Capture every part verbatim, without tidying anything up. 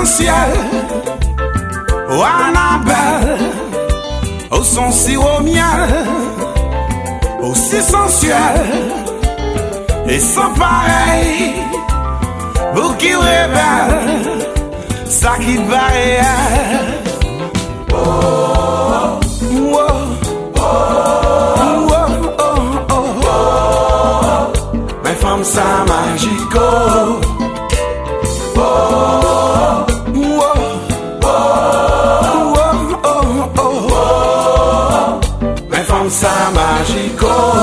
l'arc-en-ciel. Oh Annabelle, oh son sirop miel, aussi sensuel et sans pareil. Vous qui rebelle, ça qui paraît. Oh, oh, oh, oh, oh, oh, oh. Mes femmes, ça magico. Oh, oh, oh, oh, oh, oh. Mes femmes, ça magico.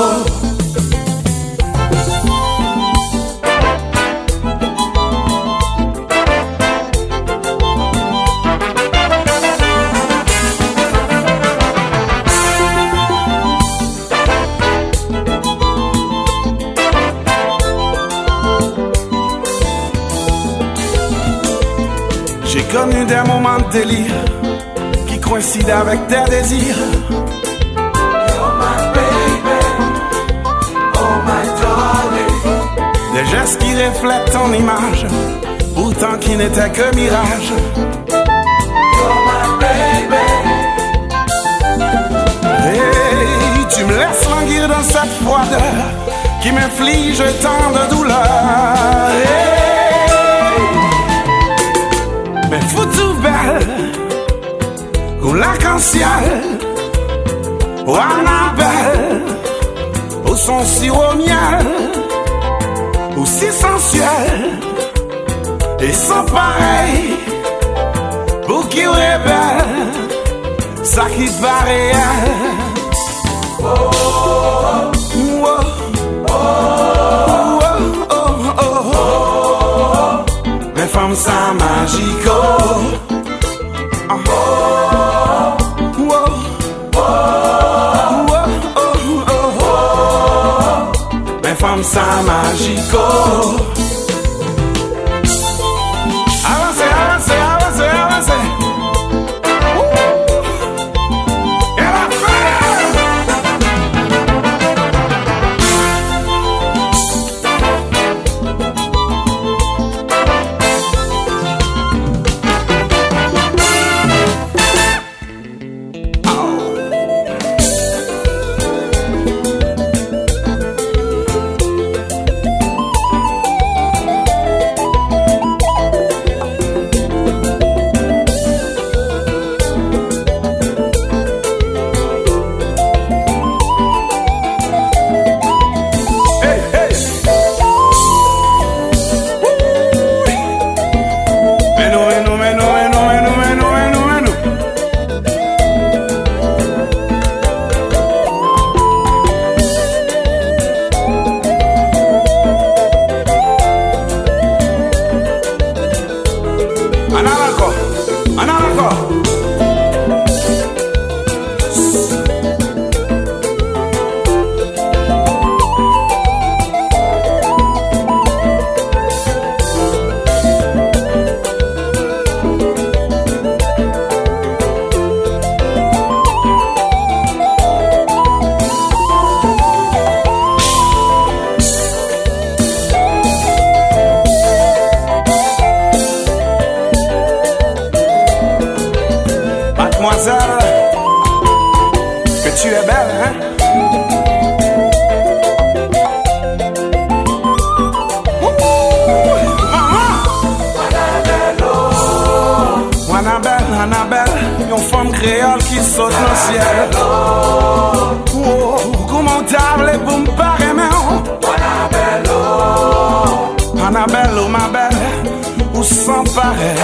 J'ai connu des moments de délire qui coïncident avec tes désirs. You're my baby, oh my darling. Des gestes qui reflètent ton image, pourtant qui n'étaient que mirage. You're my baby. Hey, tu me laisses languir dans cette froideur qui m'inflige tant de douleur. Hey, mais foutu belle, comme l'arc-en-ciel. Oh Annabelle, oh son sirop miel, aussi sensuel et sans pareil. Pour qui rebelle, ça qui paraît. Oh, oh, oh, oh, oh, oh, oh, oh. Mes femmes, ça magico. Oh, oh, oh, oh, oh, oh, oh. Mes femmes, ça magico. Avancez, avancez, avancez, avancez. Et la que tu es belle, hein? Annabelle, Annabelle, yon femme créole qui saute dans le ciel. Oh, comment t'appelles pour me parler, mais Annabelle, Annabelle, oh ma belle, ou sans pareil.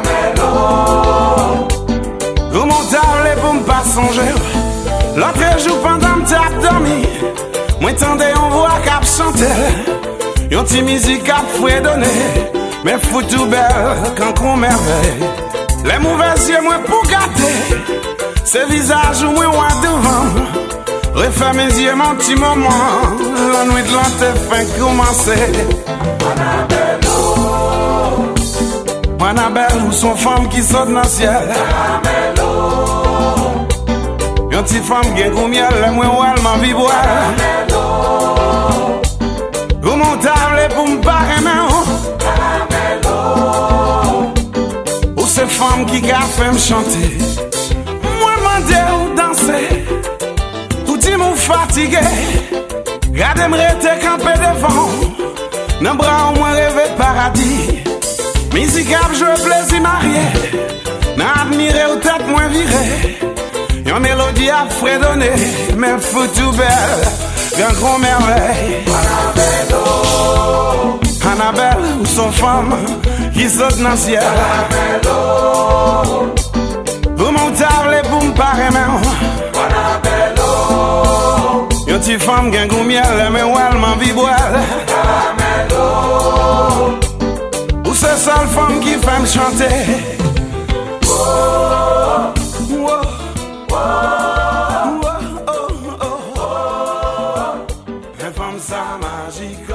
Comment t'appelles pour me pas songer? L'autre jour pendant que t'as dormi, moi t'entendais on voit qu'à chanter. Yon ti musique à fouettonner, mais foutu belle quand qu'on merveille. Les mauvais yeux, moi, pour garder ce visage, moi, moi, devant. Refais mes yeux, mon petit moment. La nuit de l'an fin commencer. Annabelle, Annabelle, où sont femmes qui sautent dans le ciel. Annabelle, yon petite femme qui est comme miel, moi, où elle m'a vibre. Vous m'en tablez pour me parler, mais fait me chanter. Moi mandé ou danser, ou dit m'ou fatigué. Gardez-moi rester campé devant, dans bras ou moins rêver de paradis. Musique a joué plaisir marié, n'a admiré ou tête moins virée. Yon mélodie a fredonné, mais foutu belle, grand grand merveille. Annabello, Annabelle ou son femme qui saute dans le ciel. Annabello, Pour mon table et pour me paraître même. Annabello, Yon ti femme qui a un goût miel, mais ou elle m'en vibre. Annabello, Ou c'est seule femme qui fait me chanter. Oh, oh, oh, oh, oh, oh. La femme ça magique.